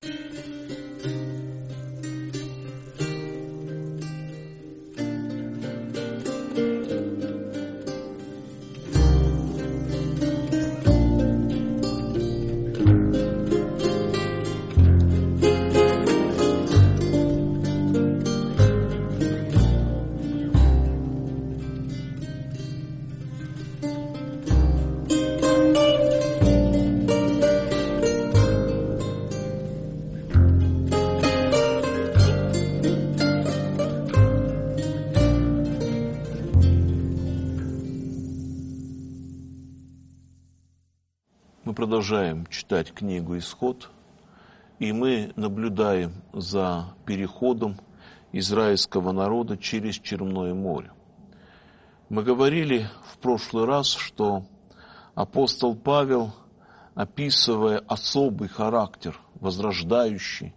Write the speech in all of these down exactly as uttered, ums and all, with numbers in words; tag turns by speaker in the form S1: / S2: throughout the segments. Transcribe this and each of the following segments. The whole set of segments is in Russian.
S1: Мы продолжаем читать книгу «Исход», и мы наблюдаем за переходом израильского народа через Черное море. Мы говорили в прошлый раз, что апостол Павел, описывая особый характер, возрождающий,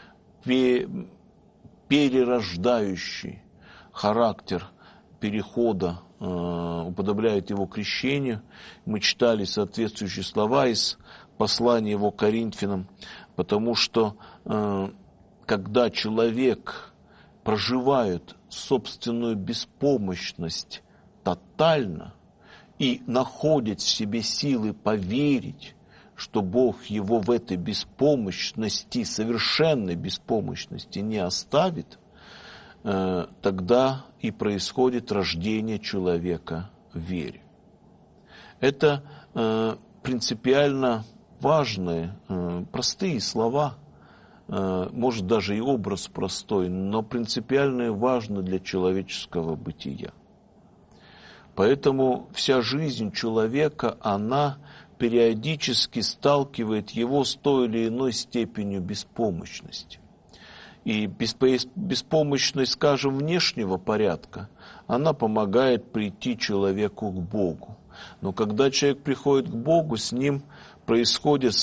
S1: перерождающий характер перехода, уподобляет его крещению. Мы читали соответствующие слова из послания его к Коринфянам, потому что когда человек проживает собственную беспомощность тотально и находит в себе силы поверить, что Бог его в этой беспомощности, совершенной беспомощности не оставит, тогда и происходит рождение человека в вере. Это э, принципиально важные, э, простые слова, э, может даже и образ простой, но принципиально важно для человеческого бытия. Поэтому вся жизнь человека, она периодически сталкивает его с той или иной степенью беспомощности. И беспомощность, скажем, внешнего порядка, она помогает прийти человеку к Богу. Но когда человек приходит к Богу, с ним происходит,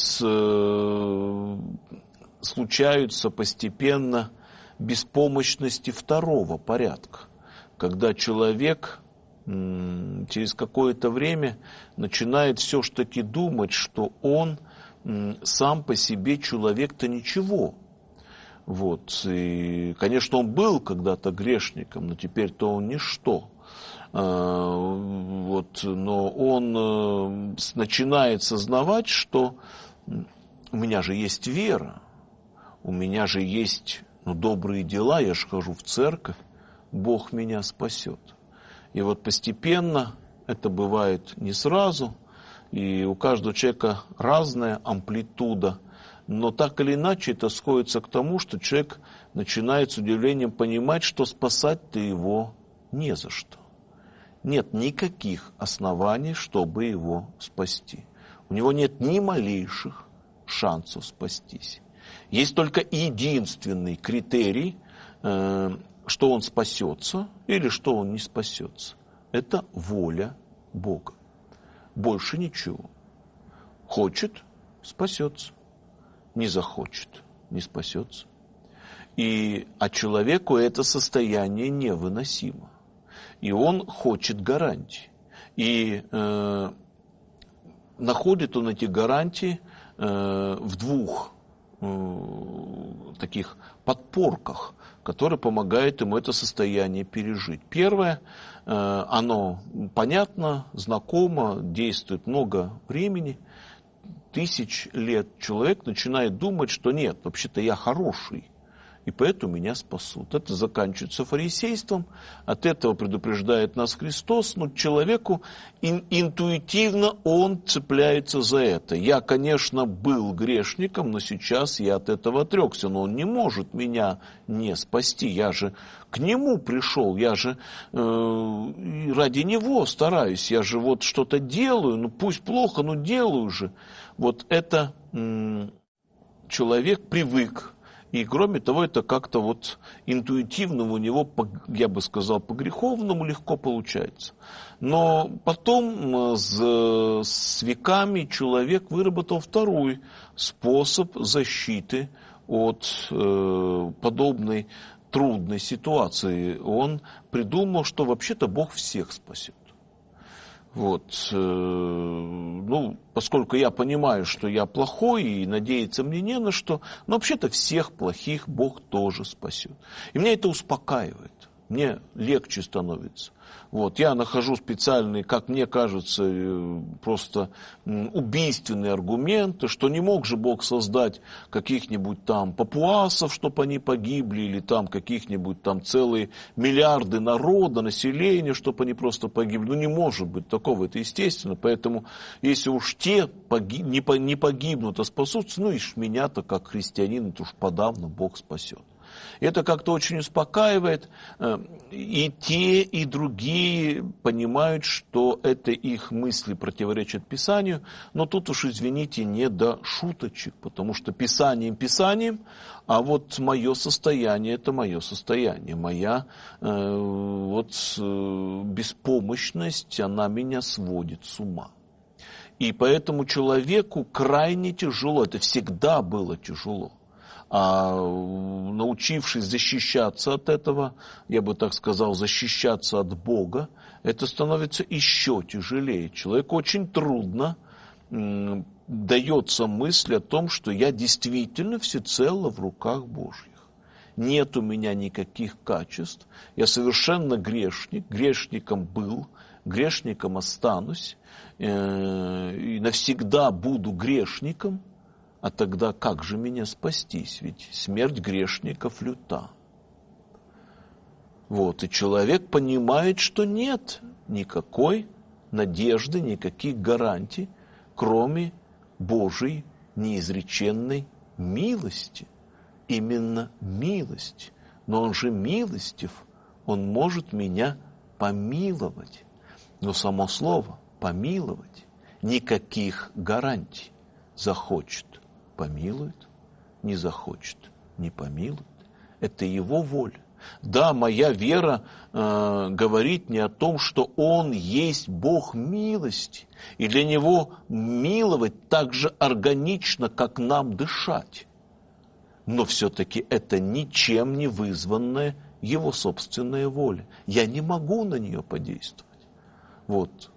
S1: случаются постепенно беспомощности второго порядка. Когда человек через какое-то время начинает все-таки думать, что он сам по себе человек-то ничего. Вот. И, конечно, он был когда-то грешником, но теперь-то он ничто. Вот. Но он начинает сознавать, что у меня же есть вера, у меня же есть ну, добрые дела, я же хожу в церковь, Бог меня спасет. И вот постепенно, это бывает не сразу, и у каждого человека разная амплитуда, но так или иначе это сходится к тому, что человек начинает с удивлением понимать, что спасать-то его не за что. Нет никаких оснований, чтобы его спасти. У него нет ни малейших шансов спастись. Есть только единственный критерий, что он спасется или что он не спасется. Это воля Бога. Больше ничего. Хочет – спасется. Не захочет, не спасется. И, а человеку это состояние невыносимо. И он хочет гарантий. И э, находит он эти гарантии э, в двух э, таких подпорках, которые помогают ему это состояние пережить. Первое, э, оно понятно, знакомо, действует много времени, тысяч лет человек начинает думать, что нет, вообще-то я хороший, и поэтому меня спасут. Это заканчивается фарисейством, от этого предупреждает нас Христос, но человеку ин- интуитивно он цепляется за это. Я, конечно, был грешником, но сейчас я от этого отрекся, но он не может меня не спасти, я же к нему пришел, я же э, ради него стараюсь, я же вот что-то делаю, ну пусть плохо, но делаю же. Вот это м- человек привык. И кроме того, это как-то вот интуитивно у него, я бы сказал, по-греховному легко получается. Но потом с, с веками человек выработал второй способ защиты от э, подобной трудной ситуации. Он придумал, что вообще-то Бог всех спасет. Вот, э, ну, поскольку я понимаю, что я плохой, и надеяться мне не на что, но вообще-то всех плохих Бог тоже спасет. И меня это успокаивает, мне легче становится. Вот, я нахожу специальные, как мне кажется, просто убийственные аргументы, что не мог же Бог создать каких-нибудь там папуасов, чтобы они погибли, или там каких-нибудь там целые миллиарды народа, населения, чтобы они просто погибли. Ну, не может быть такого, это естественно. Поэтому, если уж те погиб, не, не погибнут, а спасутся, ну, и меня-то, как христианин, это уж подавно Бог спасет. Это как-то очень успокаивает, и те, и другие понимают, что это их мысли противоречат Писанию, но тут уж, извините, не до шуточек, потому что Писанием Писанием, а вот мое состояние – это мое состояние, моя э, вот, э, беспомощность, она меня сводит с ума. И поэтому человеку крайне тяжело, это всегда было тяжело. А научившись защищаться от этого, я бы так сказал, защищаться от Бога, это становится еще тяжелее. Человеку очень трудно м, дается мысль о том, что я действительно всецело в руках Божьих. Нет у меня никаких качеств, я совершенно грешник, грешником был, грешником останусь, э, и навсегда буду грешником. А тогда как же меня спастись? Ведь смерть грешников люта. Вот, и человек понимает, что нет никакой надежды, никаких гарантий, кроме Божьей неизреченной милости. Именно милость. Но он же милостив, он может меня помиловать. Но само слово «помиловать» никаких гарантий. Захочет – помилует, не захочет – не помилует. Это его воля. Да, моя вера э, говорит не о том, что Он есть Бог милости, и для Него миловать так же органично, как нам дышать. Но все-таки это ничем не вызванная Его собственная воля. Я не могу на нее подействовать. Вот.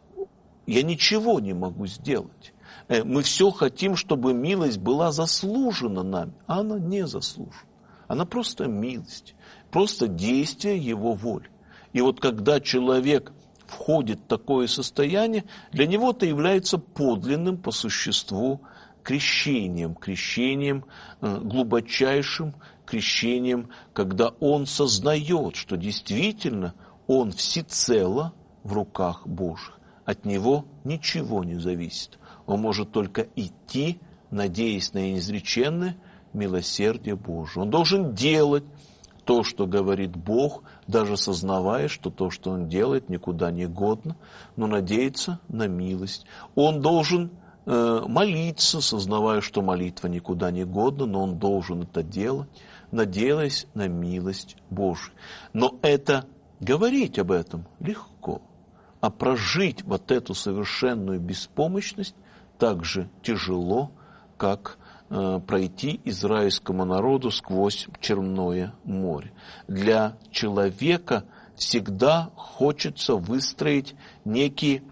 S1: Я ничего не могу сделать. Мы все хотим, чтобы милость была заслужена нами, а она не заслужена. Она просто милость, просто действие Его воли. И вот когда человек входит в такое состояние, для него это является подлинным по существу крещением, крещением глубочайшим, крещением, когда он сознает, что действительно он всецело в руках Божьих. От него ничего не зависит. Он может только идти, надеясь на неизреченное милосердие Божие. Он должен делать то, что говорит Бог, даже сознавая, что то, что он делает, никуда не годно, но надеяться на милость. Он должен э, молиться, сознавая, что молитва никуда не годна, но он должен это делать, надеясь на милость Божию. Но это говорить об этом легко, а прожить вот эту совершенную беспомощность так же тяжело, как э, пройти израильскому народу сквозь Черное море. Для человека всегда хочется выстроить некие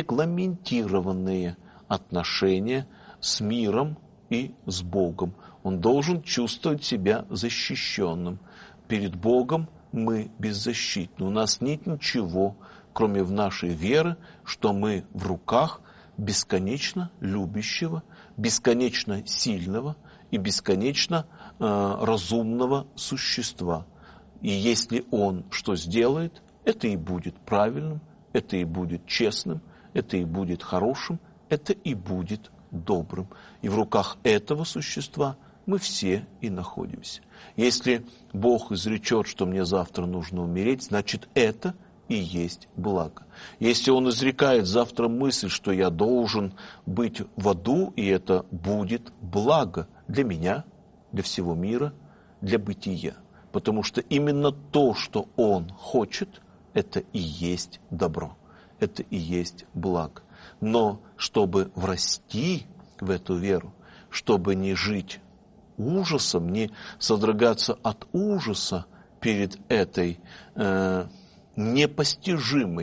S1: регламентированные отношения с миром и с Богом. Он должен чувствовать себя защищенным. Перед Богом мы беззащитны. У нас нет ничего, кроме в нашей веры, что мы в руках бесконечно любящего, бесконечно сильного и бесконечно э, разумного существа. И если он что сделает, это и будет правильным, это и будет честным, это и будет хорошим, это и будет добрым. И в руках этого существа мы все и находимся. Если Бог изречет, что мне завтра нужно умереть, значит это и есть благо. Если Он изрекает завтра мысль, что я должен быть в аду, и это будет благо для меня, для всего мира, для бытия. Потому что именно то, что Он хочет, это и есть добро, это и есть благо. Но чтобы врасти в эту веру, чтобы не жить ужасом, не содрогаться от ужаса перед этой э, непостижимой,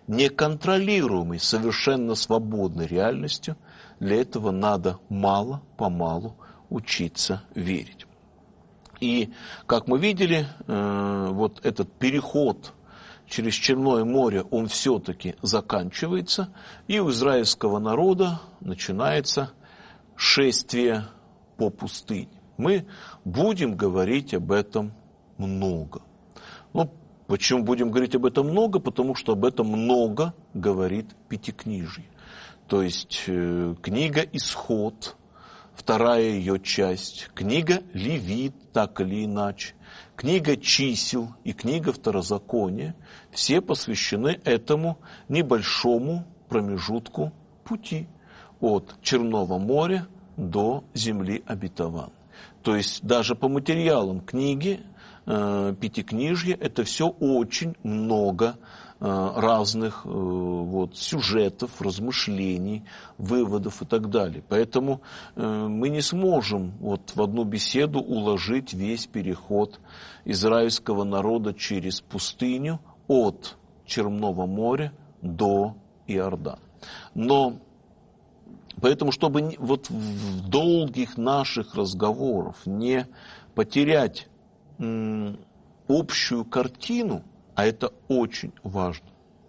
S1: неконтролируемой, совершенно свободной реальностью, для этого надо мало-помалу учиться верить. И, как мы видели, вот этот переход через Черное море, он все-таки заканчивается, и у израильского народа начинается шествие по пустыне. Мы будем говорить об этом много. Ну, почему будем говорить об этом много? Потому что об этом много говорит Пятикнижие. То есть э, книга «Исход», вторая ее часть, книга «Левит», так или иначе, книга «Чисел» и книга «Второзакония» все посвящены этому небольшому промежутку пути от Черного моря до земли обетованной. То есть даже по материалам книги э, Пятикнижья это все очень много э, разных э, вот, сюжетов, размышлений, выводов и так далее. Поэтому э, мы не сможем вот, в одну беседу уложить весь переход израильского народа через пустыню от Черного моря до Иордана. Но поэтому, чтобы вот в долгих наших разговорах не потерять м, общую картину, а это очень важно,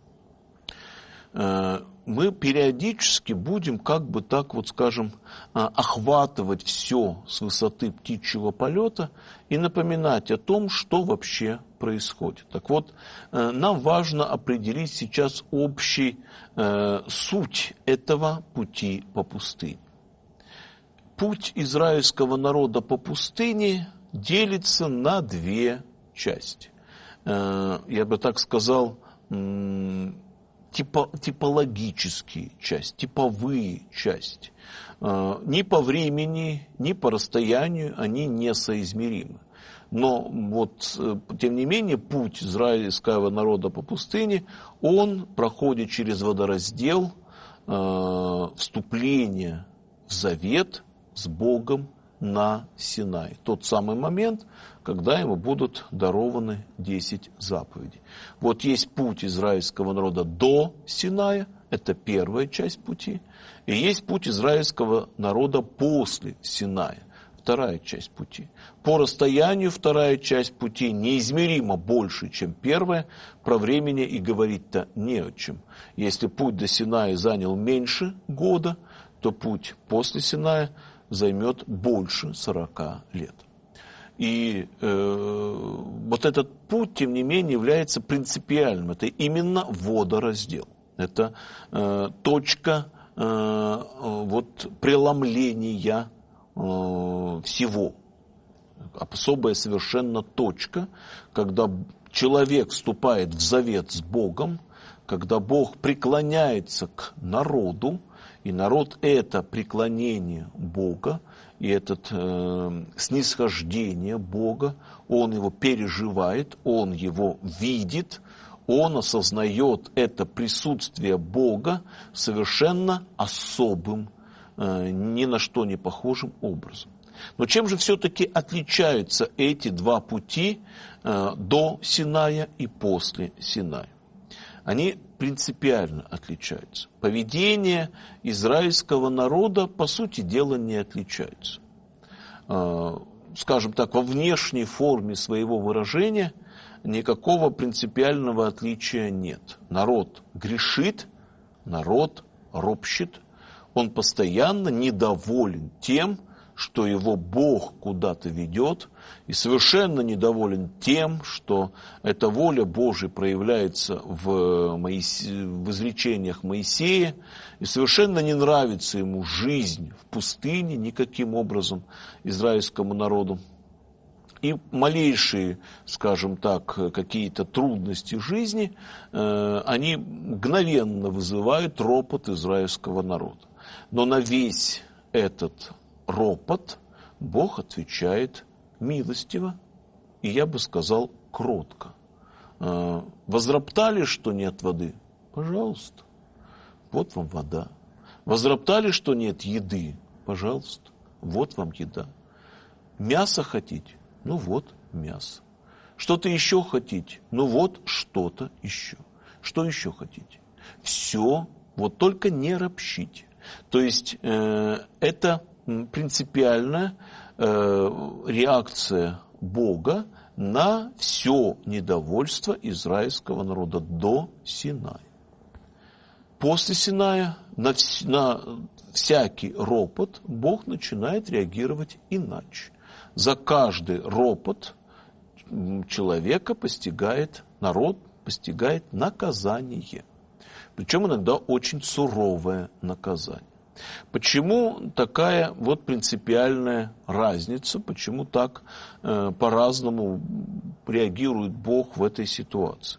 S1: э, мы периодически будем, как бы так вот скажем, охватывать все с высоты птичьего полета и напоминать о том, что вообще происходит. Так вот, э, нам важно определить сейчас общий э, суть этого пути по пустыне. Путь израильского народа по пустыне делится на две части. Э, я бы так сказал, м- Типо, типологические части, типовые части. Э, ни по времени, ни по расстоянию они несоизмеримы. Но вот, э, тем не менее, путь израильского народа по пустыне, он проходит через водораздел э, вступления в завет с Богом на Синай. Тот самый момент, когда ему будут дарованы десять заповедей. Вот есть путь израильского народа до Синая, это первая часть пути, и есть путь израильского народа после Синая, вторая часть пути. По расстоянию вторая часть пути неизмеримо больше, чем первая, про времени и говорить-то не о чем. Если путь до Синая занял меньше года, то путь после Синая займет больше сорока лет. И э, вот этот путь, тем не менее, является принципиальным. Это именно водораздел. Это э, точка э, вот, преломления э, всего. Особая совершенно точка, когда человек вступает в завет с Богом, когда Бог преклоняется к народу, и народ это преклонение Бога, и это э, снисхождение Бога, он его переживает, он его видит, он осознает это присутствие Бога совершенно особым, э, ни на что не похожим образом. Но чем же все-таки отличаются эти два пути э, до Синая и после Синая? Они принципиально отличаются. Поведение израильского народа, по сути дела, не отличается. Скажем так, во внешней форме своего выражения никакого принципиального отличия нет. Народ грешит, народ ропщет, он постоянно недоволен тем, что его Бог куда-то ведет, и совершенно недоволен тем, что эта воля Божия проявляется в, Моисе... в изречениях Моисея, и совершенно не нравится ему жизнь в пустыне никаким образом израильскому народу. И малейшие, скажем так, какие-то трудности жизни, э, они мгновенно вызывают ропот израильского народа. Но на весь этот ропот Бог отвечает милостиво, и я бы сказал кротко. Возроптали, что нет воды? Пожалуйста, вот вам вода. Возроптали, что нет еды? Пожалуйста, вот вам еда. Мясо хотите? Ну вот мясо. Что-то еще хотите? Ну вот что-то еще. Что еще хотите? Все, вот только не ропщите. То есть э, это принципиальная э, реакция Бога на все недовольство израильского народа до Синая. После Синая на, вс- на всякий ропот Бог начинает реагировать иначе. За каждый ропот человека постигает, народ постигает наказание. Причем иногда очень суровое наказание. Почему такая вот принципиальная разница, почему так э, по-разному реагирует Бог в этой ситуации?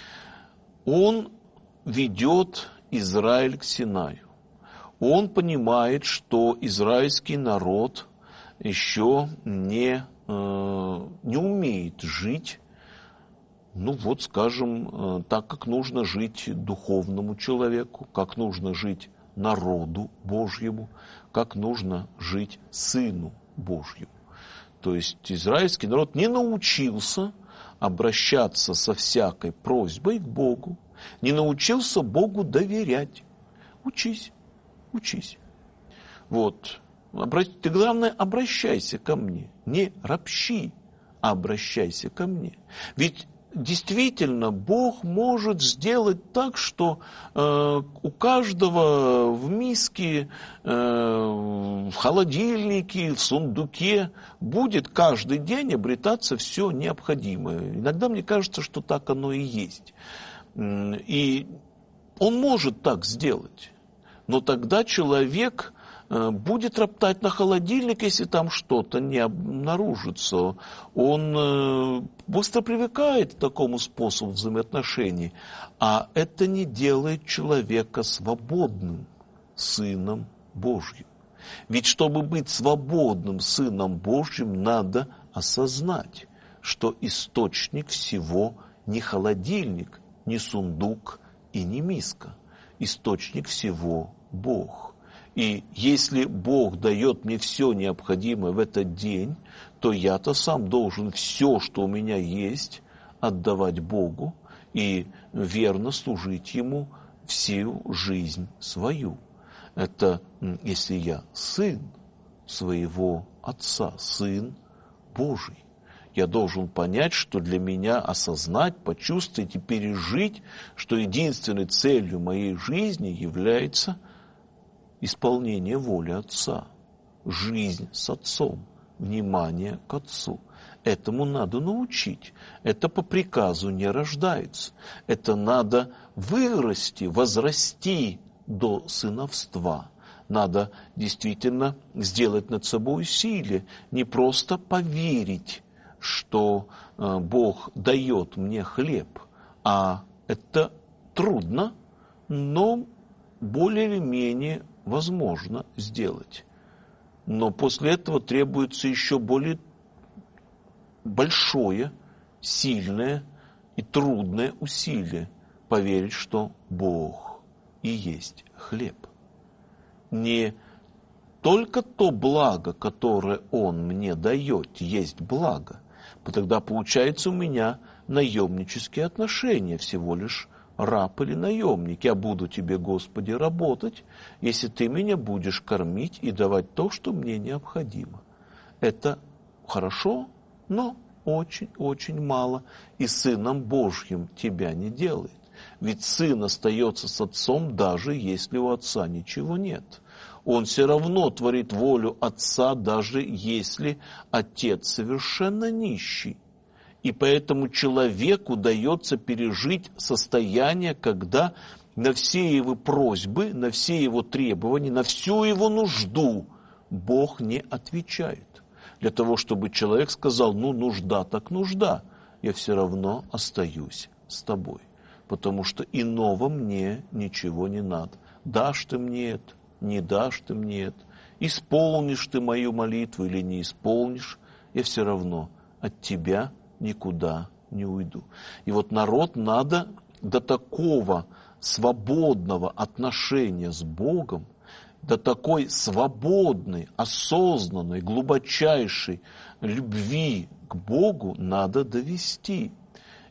S1: Он ведет Израиль к Синаю. Он понимает, что израильский народ еще не, э, не умеет жить, ну вот, скажем, так, как нужно жить духовному человеку, как нужно жить народу Божьему, как нужно жить Сыну Божьему. То есть израильский народ не научился обращаться со всякой просьбой к Богу, не научился Богу доверять. Учись, учись. Вот. Ты, главное, обращайся ко мне. Не ропщи, а обращайся ко мне. Ведь действительно, Бог может сделать так, что э, у каждого в миске, э, в холодильнике, в сундуке будет каждый день обретаться все необходимое. Иногда мне кажется, что так оно и есть. И Он может так сделать, но тогда человек будет роптать на холодильник, если там что-то не обнаружится. Он быстро привыкает к такому способу взаимоотношений, а это не делает человека свободным сыном Божьим. Ведь чтобы быть свободным сыном Божьим, надо осознать, что источник всего не холодильник, не сундук и не миска. Источник всего Бог. И если Бог дает мне все необходимое в этот день, то я-то сам должен все, что у меня есть, отдавать Богу и верно служить Ему всю жизнь свою. Это если я сын своего Отца, сын Божий. Я должен понять, что для меня осознать, почувствовать и пережить, что единственной целью моей жизни является исполнение воли Отца, жизнь с Отцом, внимание к Отцу. Этому надо научить. Это по приказу не рождается. Это надо вырасти, возрасти до сыновства. Надо действительно сделать над собой усилие, не просто поверить, что э, Бог дает мне хлеб, а это трудно, но более или менее возможно сделать. Но после этого требуется еще более большое, сильное и трудное усилие поверить, что Бог и есть хлеб. Не только то благо, которое Он мне дает, есть благо. Тогда получается у меня наемнические отношения, всего лишь раб или наемник. Я буду тебе, Господи, работать, если ты меня будешь кормить и давать то, что мне необходимо. Это хорошо, но очень-очень мало. И Сыном Божьим тебя не делает. Ведь Сын остается с Отцом, даже если у Отца ничего нет. Он все равно творит волю Отца, даже если Отец совершенно нищий. И поэтому человеку дается пережить состояние, когда на все его просьбы, на все его требования, на всю его нужду Бог не отвечает. Для того, чтобы человек сказал, ну, нужда так нужда, я все равно остаюсь с тобой. Потому что иного мне ничего не надо. Дашь ты мне это, не дашь ты мне это, исполнишь ты мою молитву или не исполнишь, я все равно от тебя никуда не уйду. И вот народ надо до такого свободного отношения с Богом, до такой свободной, осознанной, глубочайшей любви к Богу надо довести.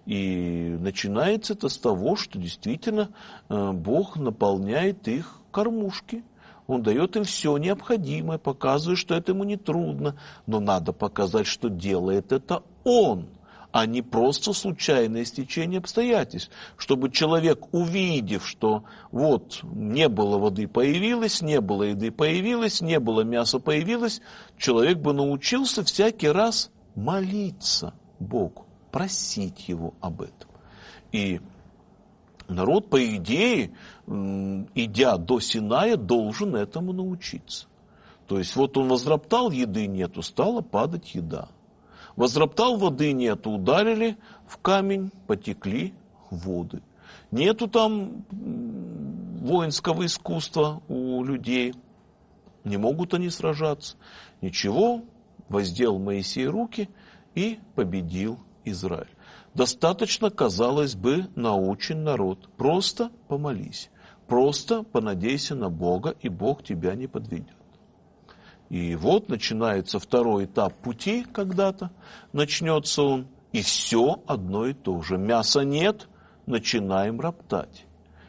S1: И начинается это с того, что действительно Бог наполняет их кормушки. Он дает им все необходимое, показывает, что это ему не трудно. Но надо показать, что делает это Он, а не просто случайное стечение обстоятельств. Чтобы человек, увидев, что вот не было воды, появилось, не было еды, появилось, не было мяса, появилось, человек бы научился всякий раз молиться Богу, просить Его об этом. И народ, по идее, идя до Синая, должен этому научиться. То есть вот он возроптал, еды нету, стала падать еда. Возроптал, воды нету, ударили в камень, потекли воды. Нету там воинского искусства у людей, не могут они сражаться. Ничего, воздел Моисей руки и победил Израиль. Достаточно, казалось бы, научен народ. Просто помолись, просто понадейся на Бога, и Бог тебя не подведет. И вот начинается второй этап пути когда-то, начнется он, и все одно и то же. Мяса нет, начинаем роптать.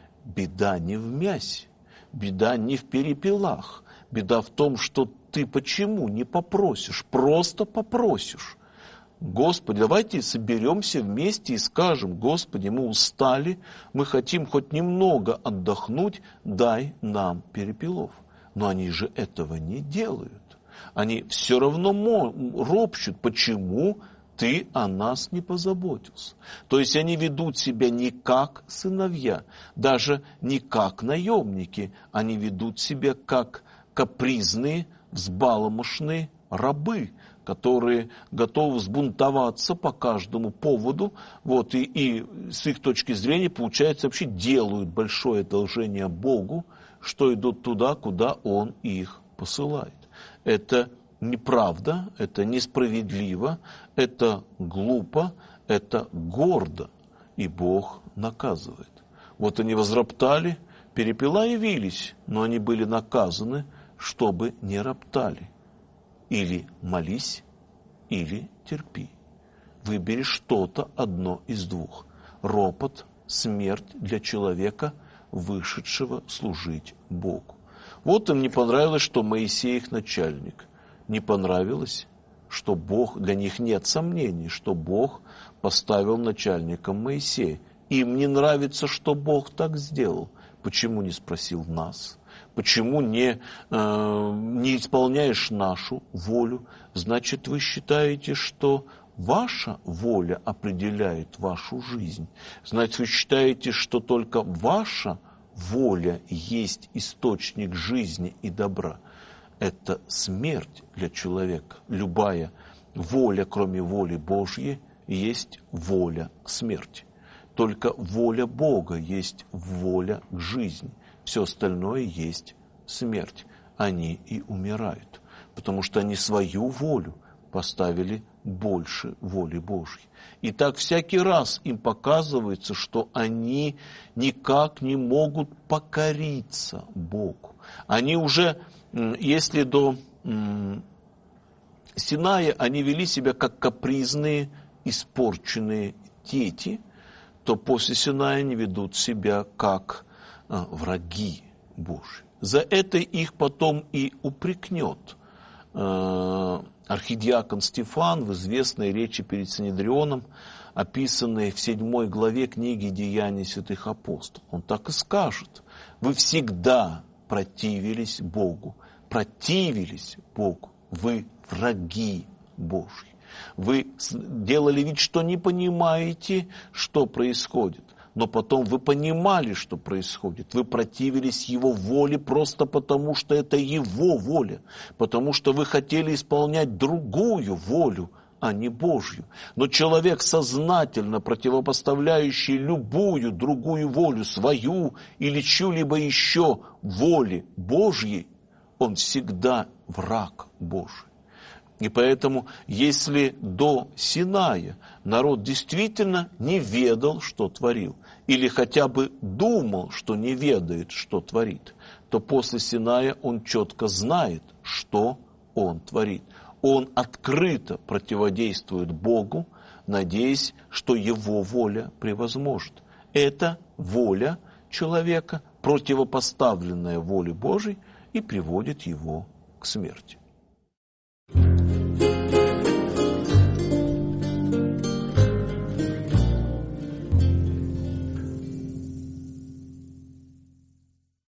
S1: Беда не в мясе, беда не в перепелах, беда в том, что ты почему не попросишь, просто попросишь. Господи, давайте соберемся вместе и скажем: Господи, мы устали, мы хотим хоть немного отдохнуть, дай нам перепелов. Но они же этого не делают. Они все равно ропщут, почему ты о нас не позаботился. То есть они ведут себя не как сыновья, даже не как наемники, они ведут себя как капризные, взбаломошные рабы, которые готовы взбунтоваться по каждому поводу, вот, и, и с их точки зрения, получается, вообще делают большое одолжение Богу, что идут туда, куда Он их посылает. Это неправда, это несправедливо, это глупо, это гордо, и Бог наказывает. Вот они возроптали, перепела явились, но они были наказаны, чтобы не роптали. Или молись, или терпи. Выбери что-то одно из двух. Ропот, смерть для человека, вышедшего служить Богу. Вот им не понравилось, что Моисей их начальник. Не понравилось, что Бог, для них нет сомнений, что Бог поставил начальником Моисея. Им не нравится, что Бог так сделал. Почему не спросил нас? Почему не, э, не исполняешь нашу волю? Значит, вы считаете, что ваша воля определяет вашу жизнь. Значит, вы считаете, что только ваша воля есть источник жизни и добра. Это смерть для человека. Любая воля, кроме воли Божьей, есть воля к смерти. Только воля Бога есть воля к жизни. Все остальное есть смерть. Они и умирают, потому что они свою волю поставили больше воли Божьей. И так всякий раз им показывается, что они никак не могут покориться Богу. Они уже, если до Синая они вели себя как капризные, испорченные дети, то после Синая они ведут себя как враги Божьи. За это их потом и упрекнет архидиакон Стефан в известной речи перед Синедрионом, описанной в седьмой главе книги «Деяний святых апостолов». Он так и скажет: вы всегда противились Богу, противились Богу, вы враги Божьи. Вы делали вид, что не понимаете, что происходит. Но потом вы понимали, что происходит. Вы противились Его воле просто потому, что это Его воля. Потому что вы хотели исполнять другую волю, а не Божью. Но человек, сознательно противопоставляющий любую другую волю, свою или чью-либо еще воле Божьей, он всегда враг Божий. И поэтому, если до Синая народ действительно не ведал, что творил, или хотя бы думал, что не ведает, что творит, то после Синая он четко знает, что он творит. он открыто противодействует Богу, надеясь, что его воля превозможет. Это воля человека, противопоставленная воле Божией, и приводит его к смерти.